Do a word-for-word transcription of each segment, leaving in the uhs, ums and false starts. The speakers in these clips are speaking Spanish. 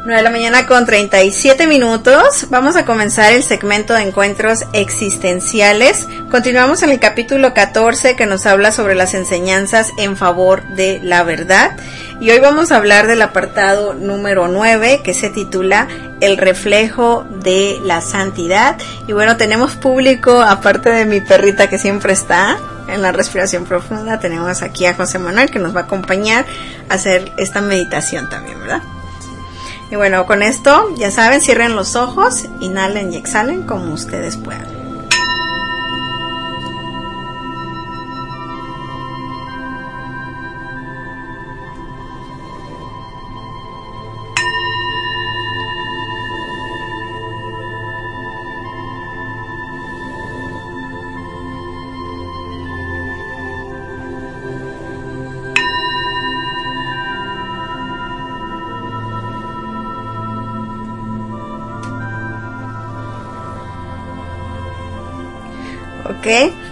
nueve de la mañana con treinta y siete minutos. Vamos a comenzar el segmento de encuentros existenciales. Continuamos en el capítulo catorce que nos habla sobre las enseñanzas en favor de la verdad. Y hoy vamos a hablar del apartado número nueve que se titula El reflejo de la santidad. Y bueno, tenemos público, aparte de mi perrita que siempre está en la respiración profunda, tenemos aquí a José Manuel que nos va a acompañar a hacer esta meditación también, ¿verdad? Y bueno, con esto, ya saben, cierren los ojos, inhalen y exhalen como ustedes puedan. Ok,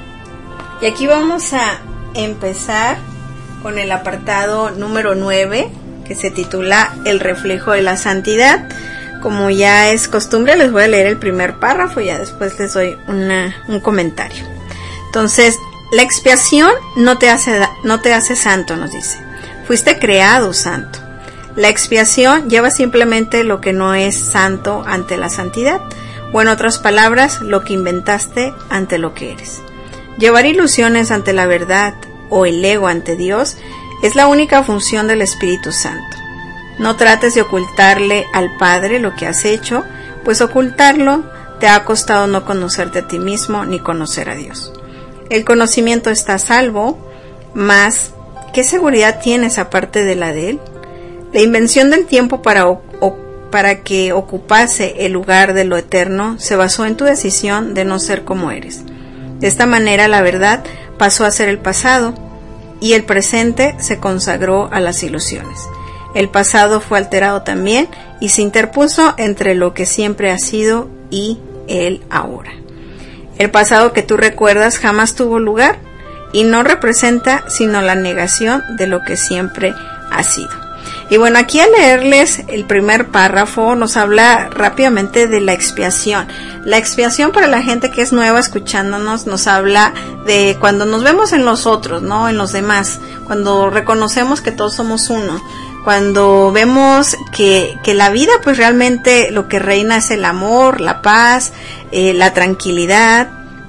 y aquí vamos a empezar con el apartado número nueve que se titula El reflejo de la santidad. Como ya es costumbre, les voy a leer el primer párrafo y ya después les doy una, un comentario. Entonces, la expiación no te hace, no te hace santo, nos dice. Fuiste creado santo. La expiación lleva simplemente lo que no es santo ante la santidad. O en otras palabras, lo que inventaste ante lo que eres. Llevar ilusiones ante la verdad o el ego ante Dios es la única función del Espíritu Santo. No trates de ocultarle al Padre lo que has hecho, pues ocultarlo te ha costado no conocerte a ti mismo ni conocer a Dios. El conocimiento está a salvo, mas ¿qué seguridad tienes aparte de la de Él? La invención del tiempo para ocultar para que ocupase el lugar de lo eterno, se basó en tu decisión de no ser como eres. De esta manera la verdad pasó a ser el pasado y el presente se consagró a las ilusiones. El pasado fue alterado también y se interpuso entre lo que siempre ha sido y el ahora. El pasado que tú recuerdas jamás tuvo lugar y no representa sino la negación de lo que siempre ha sido. Y bueno, aquí al leerles el primer párrafo nos habla rápidamente de la expiación. La expiación, para la gente que es nueva escuchándonos, nos habla de cuando nos vemos en los otros, ¿no? En los demás, cuando reconocemos que todos somos uno, cuando vemos que, que la vida pues realmente lo que reina es el amor, la paz, eh, la tranquilidad.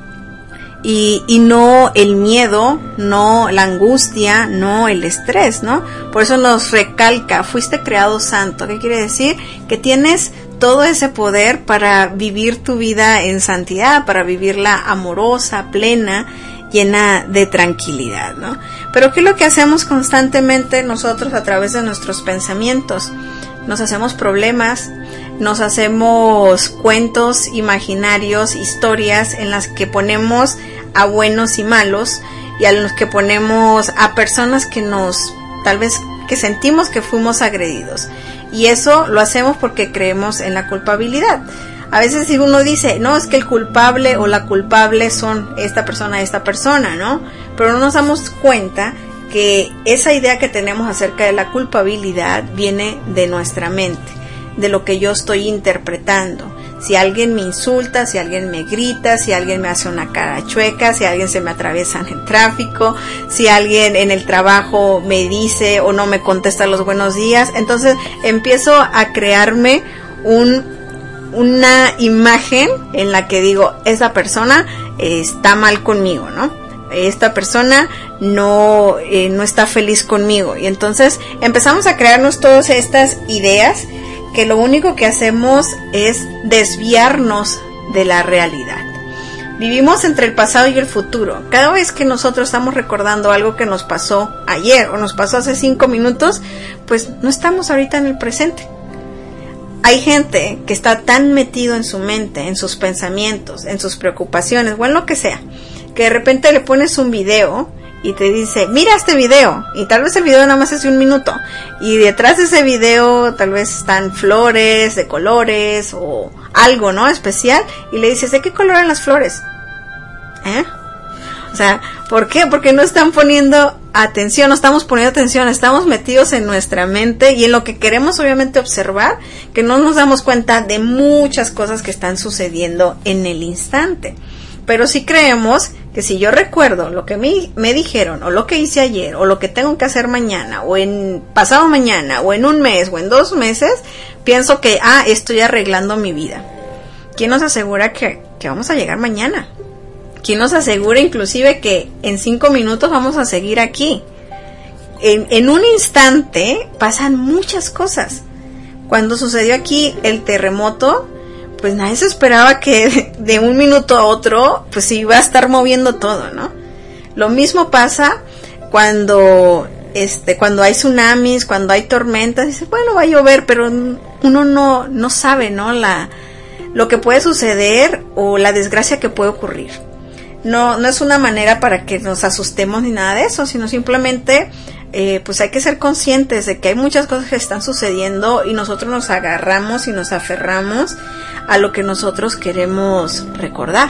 Y, y no el miedo, no la angustia, no el estrés, ¿no? Por eso nos recalca, fuiste creado santo. ¿Qué quiere decir? Que tienes todo ese poder para vivir tu vida en santidad, para vivirla amorosa, plena, llena de tranquilidad, ¿no? Pero ¿qué es lo que hacemos constantemente nosotros a través de nuestros pensamientos? Nos hacemos problemas, nos hacemos cuentos imaginarios, historias en las que ponemos a buenos y malos y a los que ponemos a personas que nos, tal vez que sentimos que fuimos agredidos. Y eso lo hacemos porque creemos en la culpabilidad. A veces si uno dice, no, es que el culpable o la culpable son esta persona, esta persona, ¿no? Pero no nos damos cuenta que esa idea que tenemos acerca de la culpabilidad viene de nuestra mente, de lo que yo estoy interpretando. Si alguien me insulta, si alguien me grita, si alguien me hace una cara chueca, si alguien se me atraviesa en el tráfico, si alguien en el trabajo me dice o no me contesta los buenos días, entonces empiezo a crearme un, una imagen en la que digo, esa persona está mal conmigo, ¿no? Esta persona no, eh, no está feliz conmigo. Y entonces empezamos a crearnos todas estas ideas que lo único que hacemos es desviarnos de la realidad. Vivimos entre el pasado y el futuro. Cada vez que nosotros estamos recordando algo que nos pasó ayer o nos pasó hace cinco minutos, pues no estamos ahorita en el presente. Hay gente que está tan metido en su mente, en sus pensamientos, en sus preocupaciones o en lo que sea, que de repente le pones un video y te dice, mira este video, y tal vez el video nada más es de un minuto, y detrás de ese video tal vez están flores de colores o algo, ¿no? Especial, y le dices, ¿de qué color eran las flores? ¿Eh? O sea, ¿Por qué? Porque no están poniendo atención, no estamos poniendo atención, estamos metidos en nuestra mente y en lo que queremos obviamente observar, que no nos damos cuenta de muchas cosas que están sucediendo en el instante. Pero sí creemos que si yo recuerdo lo que me, me dijeron, o lo que hice ayer, o lo que tengo que hacer mañana, o en pasado mañana, o en un mes, o en dos meses, pienso que, ah, estoy arreglando mi vida. ¿Quién nos asegura que, que vamos a llegar mañana? ¿Quién nos asegura inclusive que en cinco minutos vamos a seguir aquí? En, en un instante pasan muchas cosas. Cuando sucedió aquí el terremoto, pues nadie se esperaba que de un minuto a otro pues se iba a estar moviendo todo, ¿no? Lo mismo pasa cuando este cuando hay tsunamis, cuando hay tormentas, dices, bueno, va a llover, pero uno no no sabe, ¿no? La lo que puede suceder o la desgracia que puede ocurrir. No no es una manera para que nos asustemos ni nada de eso, sino simplemente eh, pues hay que ser conscientes de que hay muchas cosas que están sucediendo y nosotros nos agarramos y nos aferramos a lo que nosotros queremos recordar.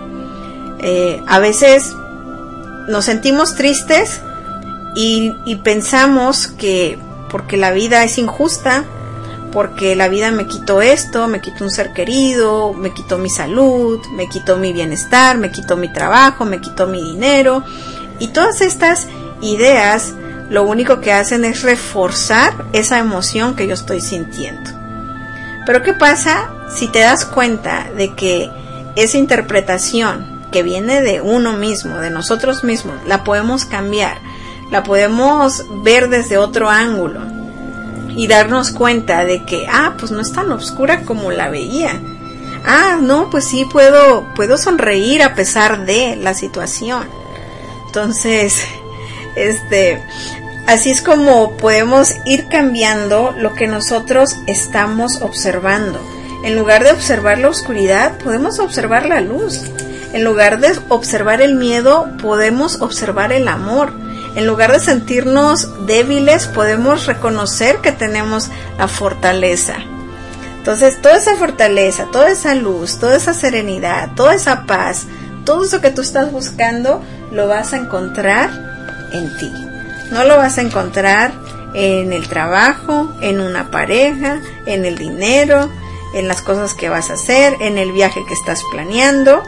Eh, a veces nos sentimos tristes y, y pensamos que porque la vida es injusta, porque la vida me quitó esto, me quitó un ser querido, me quitó mi salud, me quitó mi bienestar, me quitó mi trabajo, me quitó mi dinero, y todas estas ideas lo único que hacen es reforzar esa emoción que yo estoy sintiendo. Pero ¿qué pasa si te das cuenta de que esa interpretación que viene de uno mismo, de nosotros mismos, la podemos cambiar, la podemos ver desde otro ángulo y darnos cuenta de que, ah, pues no es tan oscura como la veía. Ah, no, pues sí puedo, puedo sonreír a pesar de la situación. Entonces, este, así es como podemos ir cambiando lo que nosotros estamos observando. En lugar de observar la oscuridad, podemos observar la luz. En lugar de observar el miedo, podemos observar el amor. En lugar de sentirnos débiles, podemos reconocer que tenemos la fortaleza. Entonces, toda esa fortaleza, toda esa luz, toda esa serenidad, toda esa paz, todo eso que tú estás buscando, lo vas a encontrar en ti. No lo vas a encontrar en el trabajo, en una pareja, en el dinero, en las cosas que vas a hacer, en el viaje que estás planeando,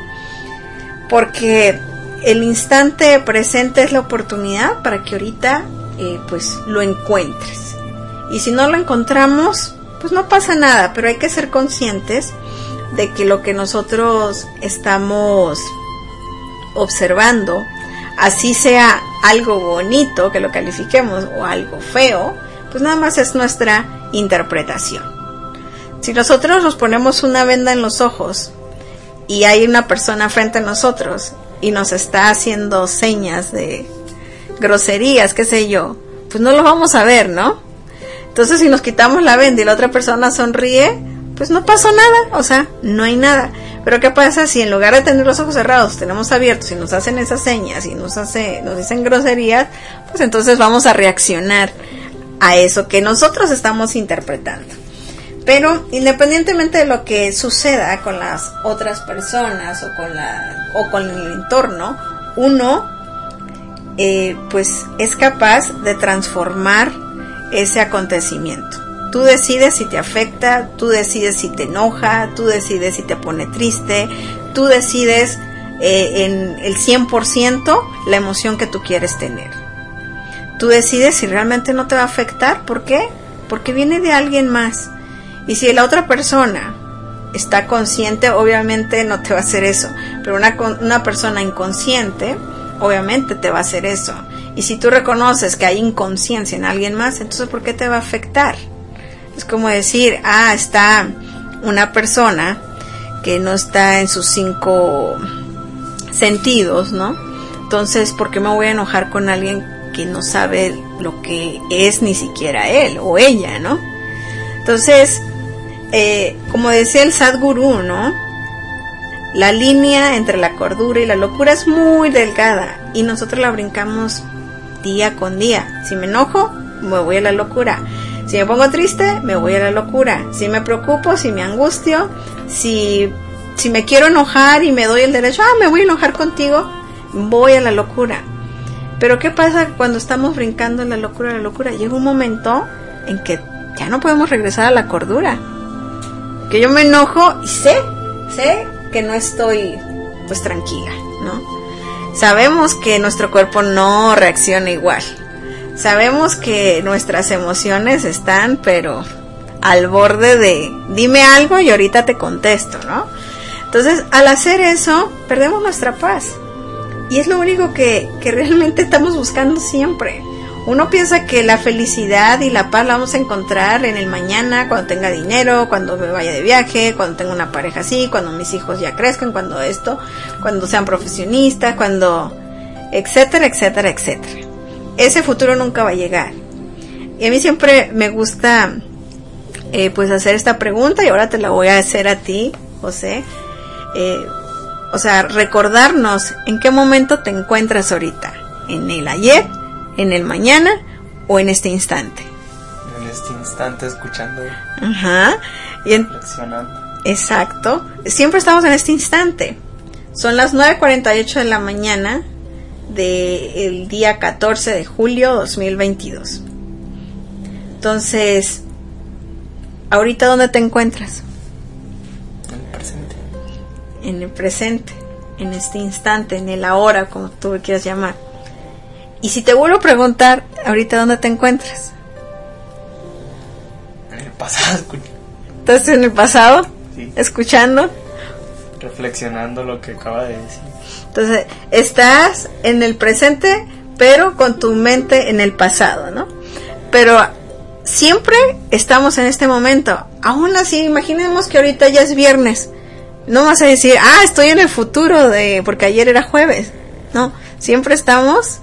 porque el instante presente es la oportunidad para que ahorita eh, pues lo encuentres. Y si no lo encontramos, pues no pasa nada, pero hay que ser conscientes de que lo que nosotros estamos observando, así sea algo bonito que lo califiquemos o algo feo, pues nada más es nuestra interpretación. Si nosotros nos ponemos una venda en los ojos y hay una persona frente a nosotros y nos está haciendo señas de groserías, qué sé yo, pues no lo vamos a ver, ¿no? Entonces si nos quitamos la venda y la otra persona sonríe, pues no pasó nada, o sea, no hay nada. Pero ¿qué pasa si en lugar de tener los ojos cerrados, tenemos abiertos y nos hacen esas señas y nos hace, nos dicen groserías? Pues entonces vamos a reaccionar a eso que nosotros estamos interpretando. Pero independientemente de lo que suceda con las otras personas o con la o con el entorno, uno eh, pues es capaz de transformar ese acontecimiento. Tú decides si te afecta, tú decides si te enoja, tú decides si te pone triste, tú decides eh, en el cien por ciento la emoción que tú quieres tener. Tú decides si realmente no te va a afectar. ¿Por qué? Porque viene de alguien más. Y si la otra persona está consciente, obviamente no te va a hacer eso. Pero una, una persona inconsciente, obviamente te va a hacer eso. Y si tú reconoces que hay inconsciencia en alguien más, entonces ¿por qué te va a afectar? Es como decir, ah, está una persona que no está en sus cinco sentidos, ¿no? Entonces, ¿por qué me voy a enojar con alguien que no sabe lo que es ni siquiera él o ella, ¿no? Entonces, eh, como decía el Sadhguru, ¿no? La línea entre la cordura y la locura es muy delgada y nosotros la brincamos día con día. Si me enojo, me voy a la locura. Si me pongo triste, me voy a la locura. Si me preocupo, si me angustio, si, si me quiero enojar y me doy el derecho, ah, me voy a enojar contigo, voy a la locura. Pero ¿qué pasa cuando estamos brincando en la locura, la locura? Llega un momento en que ya no podemos regresar a la cordura. Que yo me enojo y sé, sé que no estoy pues tranquila, ¿no? Sabemos que nuestro cuerpo no reacciona igual. Sabemos que nuestras emociones están, pero al borde de dime algo y ahorita te contesto, ¿no? Entonces, al hacer eso, perdemos nuestra paz. Y es lo único que, que realmente estamos buscando siempre. Uno piensa que la felicidad y la paz la vamos a encontrar en el mañana, cuando tenga dinero, cuando me vaya de viaje, cuando tenga una pareja así, cuando mis hijos ya crezcan, cuando esto, cuando sean profesionistas, cuando etcétera, etcétera, etcétera. Ese futuro nunca va a llegar. Y a mí siempre me gusta eh, pues hacer esta pregunta, y ahora te la voy a hacer a ti, José. Eh, O sea, recordarnos en qué momento te encuentras ahorita. ¿En el ayer, en el mañana o en este instante? En este instante, escuchando. Ajá. Y en, reflexionando. Exacto. Siempre estamos en este instante. Son las nueve cuarenta y ocho de la mañana del día catorce de julio dos mil veintidós. Entonces, ¿ahorita dónde te encuentras? En el presente, en este instante, en el ahora, como tú quieras llamar. Y si te vuelvo a preguntar, ¿ahorita dónde te encuentras? En el pasado. ¿Estás en el pasado? Sí. ¿Escuchando? Reflexionando lo que acaba de decir. Entonces, estás en el presente, pero con tu mente en el pasado, ¿no? Pero siempre estamos en este momento. Aún así, imaginemos que ahorita ya es viernes. No vas a decir, ah, estoy en el futuro de porque ayer era jueves. No, siempre estamos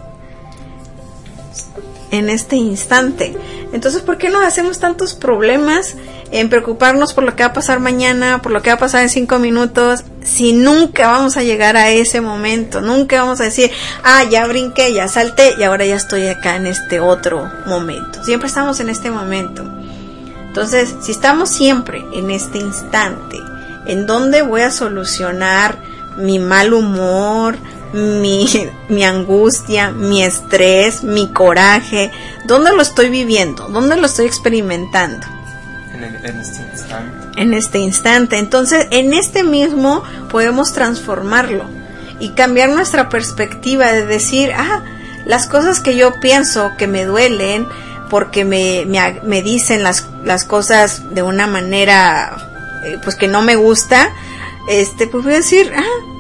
en este instante. Entonces, ¿por qué nos hacemos tantos problemas en preocuparnos por lo que va a pasar mañana, por lo que va a pasar en cinco minutos, si nunca vamos a llegar a ese momento? Nunca vamos a decir, ah, ya brinqué, ya salté y ahora ya estoy acá en este otro momento. Siempre estamos en este momento. Entonces, si estamos siempre en este instante, ¿en dónde voy a solucionar mi mal humor, mi, mi angustia, mi estrés, mi coraje? ¿Dónde lo estoy viviendo? ¿Dónde lo estoy experimentando? En, el, en este instante. En este instante. Entonces, en este mismo podemos transformarlo y cambiar nuestra perspectiva de decir, ah, las cosas que yo pienso que me duelen porque me, me, me dicen las, las cosas de una manera pues que no me gusta, este pues voy a decir,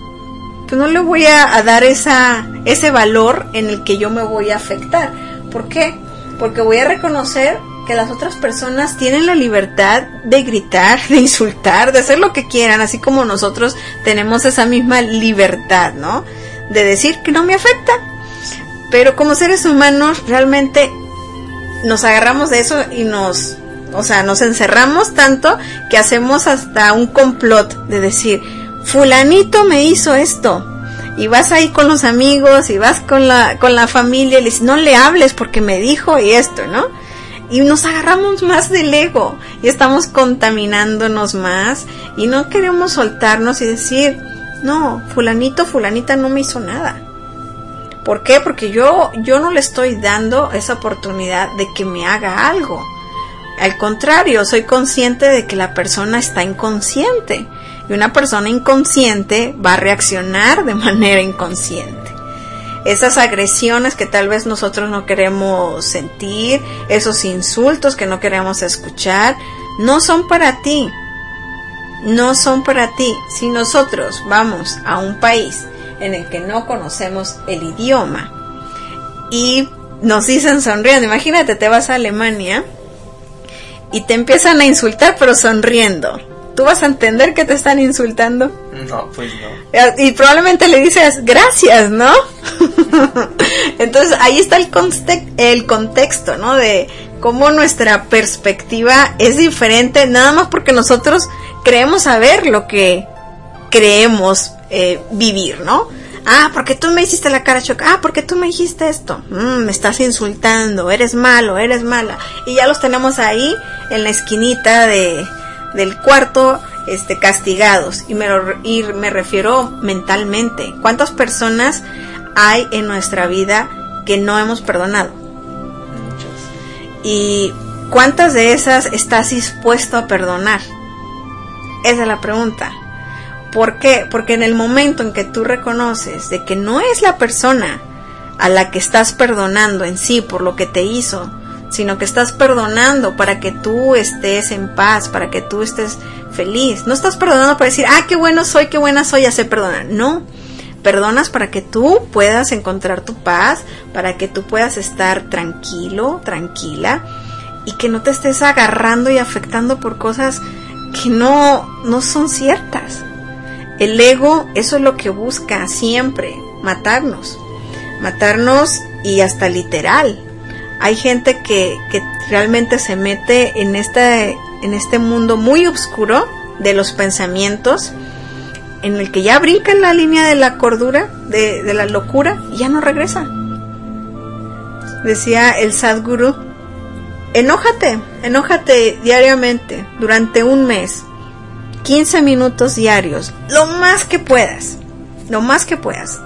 ah, pues no le voy a, a dar esa ese valor en el que yo me voy a afectar. ¿Por qué? Porque voy a reconocer que las otras personas tienen la libertad de gritar, de insultar, de hacer lo que quieran, así como nosotros tenemos esa misma libertad, ¿no? De decir que no me afecta. Pero como seres humanos realmente nos agarramos de eso y nos O sea, nos encerramos tanto que hacemos hasta un complot de decir, fulanito me hizo esto. Y vas ahí con los amigos y vas con la con la familia y le dices, no le hables porque me dijo y esto, ¿no? Y nos agarramos más del ego y estamos contaminándonos más y no queremos soltarnos y decir, no, fulanito, fulanita no me hizo nada. ¿Por qué? Porque yo, yo no le estoy dando esa oportunidad de que me haga algo. Al contrario, soy consciente de que la persona está inconsciente y una persona inconsciente va a reaccionar de manera inconsciente. Esas agresiones que tal vez nosotros no queremos sentir, esos insultos que no queremos escuchar, no son para ti, no son para ti. Si nosotros vamos a un país en el que no conocemos el idioma y nos dicen sonriendo, imagínate, te vas a Alemania y te empiezan a insultar pero sonriendo, ¿tú vas a entender que te están insultando? No, pues no. Y probablemente le dices gracias, ¿no? Entonces ahí está el, conte- el contexto, ¿no? De cómo nuestra perspectiva es diferente, nada más porque nosotros creemos saber lo que creemos eh, vivir, ¿no? Ah, porque tú me hiciste la cara choca. Ah, porque tú me dijiste esto. Mm, me estás insultando. Eres malo, eres mala. Y ya los tenemos ahí en la esquinita de del cuarto, este, castigados. Y me y me refiero mentalmente. ¿Cuántas personas hay en nuestra vida que no hemos perdonado? Muchas. ¿Y cuántas de esas estás dispuesto a perdonar? Esa es la pregunta. ¿Por qué? Porque en el momento en que tú reconoces de que no es la persona a la que estás perdonando en sí por lo que te hizo, sino que estás perdonando para que tú estés en paz, para que tú estés feliz. No estás perdonando para decir, ah, qué bueno soy, qué buena soy, ya sé perdonar. No, perdonas para que tú puedas encontrar tu paz, para que tú puedas estar tranquilo, tranquila, y que no te estés agarrando y afectando por cosas que no, no son ciertas. El ego, eso es lo que busca siempre, matarnos, matarnos y hasta literal. Hay gente que, que realmente se mete en este, en este mundo muy oscuro de los pensamientos, en el que ya brinca en la línea de la cordura, de, de la locura, y ya no regresa. Decía el Sadhguru, enójate, enójate diariamente, durante un mes, quince minutos diarios, lo más que puedas, lo más que puedas.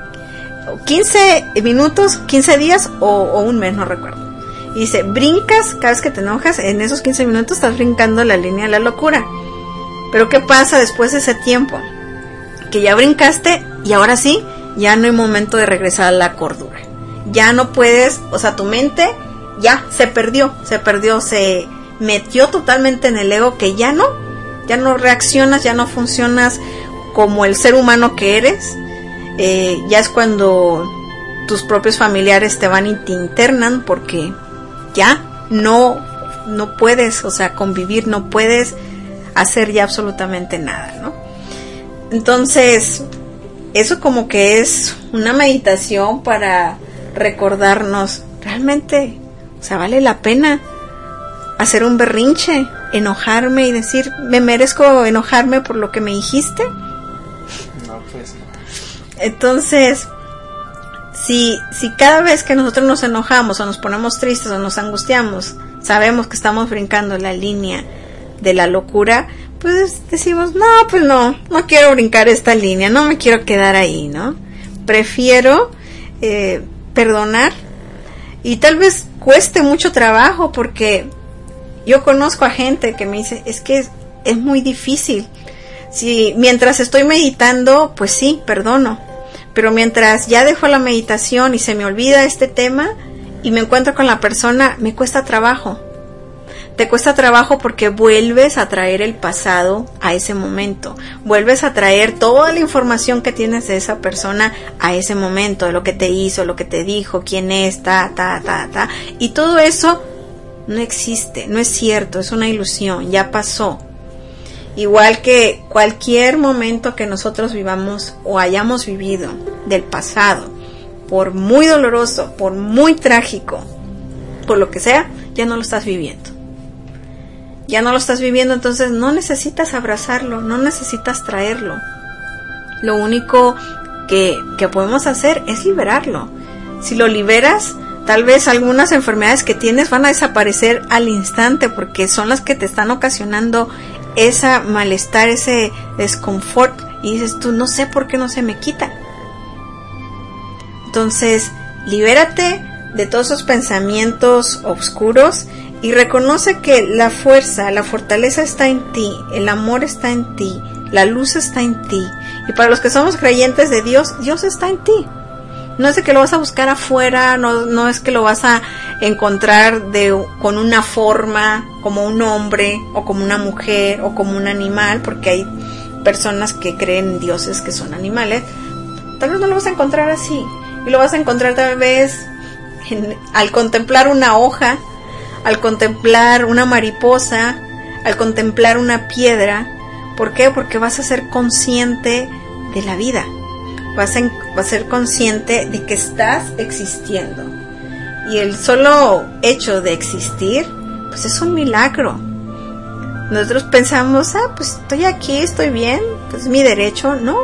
quince minutos, quince días o, o un mes, no recuerdo. Y dice, brincas, cada vez que te enojas, en esos quince minutos estás brincando la línea de la locura. Pero ¿qué pasa después de ese tiempo? Que ya brincaste y ahora sí, ya no hay momento de regresar a la cordura. Ya no puedes, o sea, tu mente ya se perdió, se perdió, se metió totalmente en el ego, que ya no, ya no reaccionas, ya no funcionas como el ser humano que eres. Eh, ya es cuando tus propios familiares te van y te internan porque ya no, no puedes, o sea, convivir, no puedes hacer ya absolutamente nada, ¿no? Entonces, eso como que es una meditación para recordarnos, realmente, o sea, vale la pena hacer un berrinche, enojarme y decir, ¿me merezco enojarme por lo que me dijiste? No, pues no. Entonces, si, si cada vez que nosotros nos enojamos o nos ponemos tristes o nos angustiamos, sabemos que estamos brincando la línea de la locura, pues decimos, no, pues no, no quiero brincar esta línea, no me quiero quedar ahí, ¿no? Prefiero eh, perdonar, y tal vez cueste mucho trabajo, porque yo conozco a gente que me dice, es que es, es muy difícil. Si mientras estoy meditando, pues sí, perdono, pero mientras ya dejo la meditación y se me olvida este tema y me encuentro con la persona, me cuesta trabajo. Te cuesta trabajo porque vuelves a traer el pasado a ese momento, vuelves a traer toda la información que tienes de esa persona a ese momento, de lo que te hizo, lo que te dijo, quién es, ta, ta, ta, ta, y todo eso no existe, no es cierto, es una ilusión, ya pasó. Igual que cualquier momento que nosotros vivamos o hayamos vivido del pasado, por muy doloroso, por muy trágico, por lo que sea, ya no lo estás viviendo. Ya no lo estás viviendo, entonces no necesitas abrazarlo, no necesitas traerlo. Lo único que, que podemos hacer es liberarlo. Si lo liberas, tal vez algunas enfermedades que tienes van a desaparecer al instante, porque son las que te están ocasionando ese malestar, ese desconfort, y dices tú, no sé por qué no se me quita. Entonces, libérate de todos esos pensamientos oscuros y reconoce que la fuerza, la fortaleza está en ti, el amor está en ti, la luz está en ti. Y para los que somos creyentes de Dios, Dios está en ti. No es de que lo vas a buscar afuera, no, no es que lo vas a encontrar de, con una forma, como un hombre, o como una mujer, o como un animal, porque hay personas que creen en dioses que son animales. Tal vez no lo vas a encontrar así, y lo vas a encontrar tal vez en, al contemplar una hoja, al contemplar una mariposa, al contemplar una piedra. ¿Por qué? Porque vas a ser consciente de la vida. Vas a, vas a ser consciente de que estás existiendo. Y el solo hecho de existir, pues es un milagro. Nosotros pensamos, ah, pues estoy aquí, estoy bien, pues es mi derecho. No.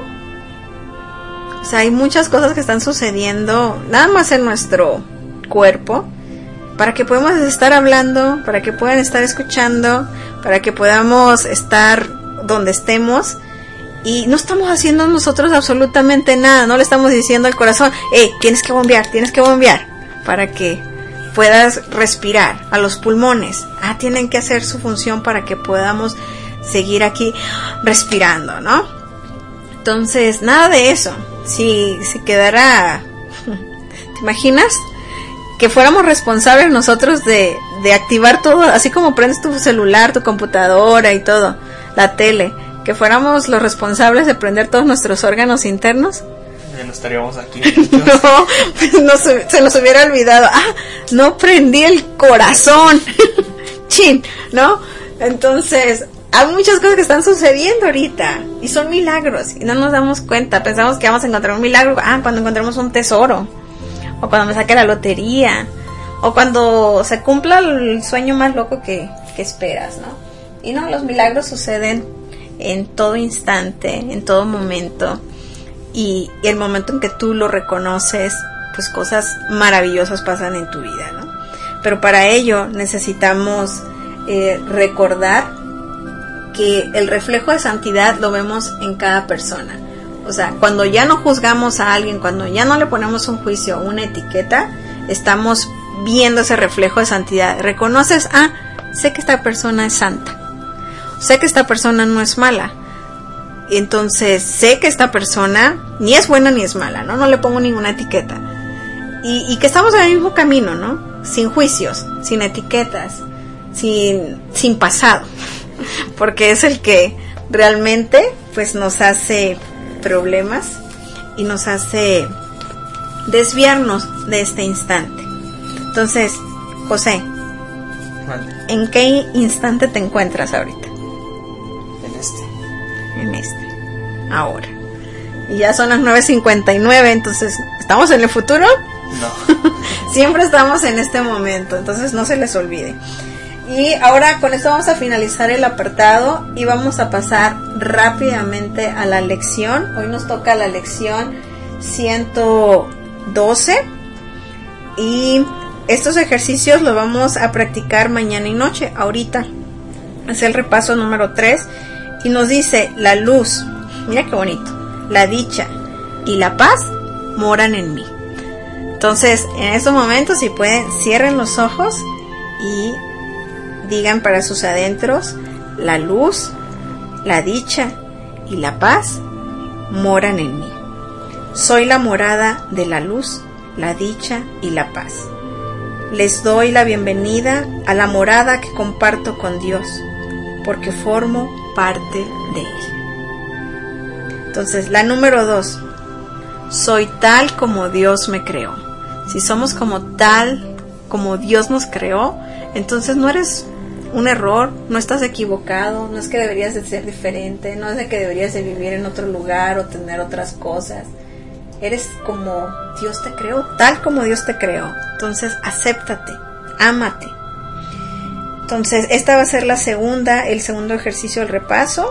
O sea, hay muchas cosas que están sucediendo, nada más en nuestro cuerpo, para que podamos estar hablando, para que puedan estar escuchando, para que podamos estar donde estemos y no estamos haciendo nosotros absolutamente nada, no le estamos diciendo al corazón, hey, tienes que bombear, tienes que bombear, para que puedas respirar, a los pulmones, ah, tienen que hacer su función para que podamos seguir aquí respirando, ¿no? Entonces, nada de eso. Si se quedara, ¿te imaginas? Que fuéramos responsables nosotros de, de activar todo, así como prendes tu celular, tu computadora y todo, la tele, que fuéramos los responsables de prender todos nuestros órganos internos. Ya no estaríamos aquí. No, pues no se, se nos hubiera olvidado. Ah, no prendí el corazón. Chin, ¿no? Entonces, hay muchas cosas que están sucediendo ahorita y son milagros y no nos damos cuenta. Pensamos que vamos a encontrar un milagro, ah, cuando encontremos un tesoro, o cuando me saque la lotería, o cuando se cumpla el sueño más loco que, que esperas, ¿no? Y no, los milagros suceden en todo instante, en todo momento, y, y el momento en que tú lo reconoces, pues cosas maravillosas pasan en tu vida, ¿no? Pero para ello necesitamos eh, recordar que el reflejo de santidad lo vemos en cada persona. O sea, cuando ya no juzgamos a alguien, cuando ya no le ponemos un juicio, una etiqueta, estamos viendo ese reflejo de santidad. Reconoces, ah, sé que esta persona es santa, sé que esta persona no es mala, entonces sé que esta persona ni es buena ni es mala, ¿no? No le pongo ninguna etiqueta. Y, y que estamos en el mismo camino, ¿no? Sin juicios, sin etiquetas, sin, sin pasado. Porque es el que realmente pues nos hace problemas y nos hace desviarnos de este instante. Entonces, José, Vale. ¿en qué instante te encuentras ahorita? En este. En este, ahora. Y ya son las nueve cincuenta y nueve, entonces, ¿estamos en el futuro? No. Siempre estamos en este momento, entonces no se les olvide. Y ahora con esto vamos a finalizar el apartado y vamos a pasar rápidamente a la lección. Hoy nos toca la lección ciento doce y estos ejercicios los vamos a practicar mañana y noche. Ahorita es el repaso número tres y nos dice: la luz, mira qué bonito, la dicha y la paz moran en mí. Entonces, en estos momentos, si pueden, cierren los ojos y digan para sus adentros: la luz, la dicha y la paz moran en mí. Soy la morada de la luz, la dicha y la paz. Les doy la bienvenida a la morada que comparto con Dios, porque formo parte de Él. Entonces, la número dos, soy tal como Dios me creó. Si somos como tal como Dios nos creó, entonces no eres un error, no estás equivocado, no es que deberías de ser diferente, no es de que deberías de vivir en otro lugar o tener otras cosas. Eres como Dios te creó, tal como Dios te creó. Entonces, acéptate, ámate. Entonces, esta va a ser la segunda, el segundo ejercicio del repaso.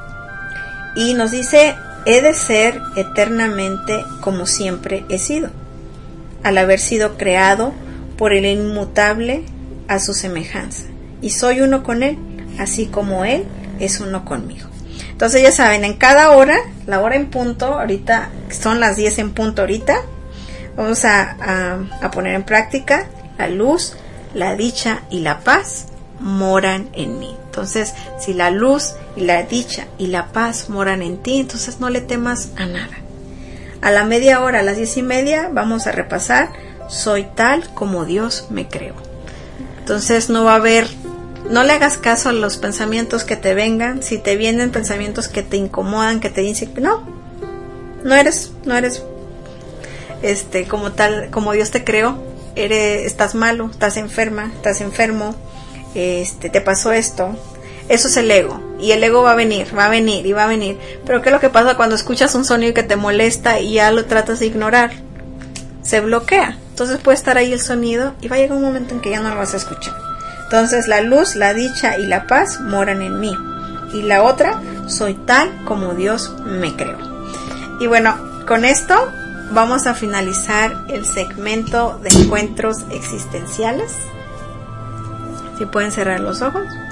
Y nos dice: he de ser eternamente como siempre he sido, al haber sido creado por el inmutable a su semejanza. Y soy uno con Él, así como Él es uno conmigo. Entonces ya saben, en cada hora, la hora en punto, ahorita son las diez en punto ahorita, vamos a, a, a poner en práctica: la luz, la dicha y la paz moran en mí. Entonces, si la luz y la dicha y la paz moran en ti, entonces no le temas a nada. A la media hora, a las diez y media, vamos a repasar: soy tal como Dios me creó. Entonces no va a haber, no le hagas caso a los pensamientos que te vengan. Si te vienen pensamientos que te incomodan, que te dicen que no, no eres, no eres este como tal, como Dios te creó, eres, estás malo, estás enferma, estás enfermo, este, te pasó esto. Eso es el ego, y el ego va a venir, va a venir y va a venir. Pero ¿qué es lo que pasa cuando escuchas un sonido que te molesta y ya lo tratas de ignorar? Se bloquea. Entonces puede estar ahí el sonido y va a llegar un momento en que ya no lo vas a escuchar. Entonces, la luz, la dicha y la paz moran en mí. Y la otra: soy tal como Dios me creó. Y bueno, con esto vamos a finalizar el segmento de encuentros existenciales. Si pueden cerrar los ojos.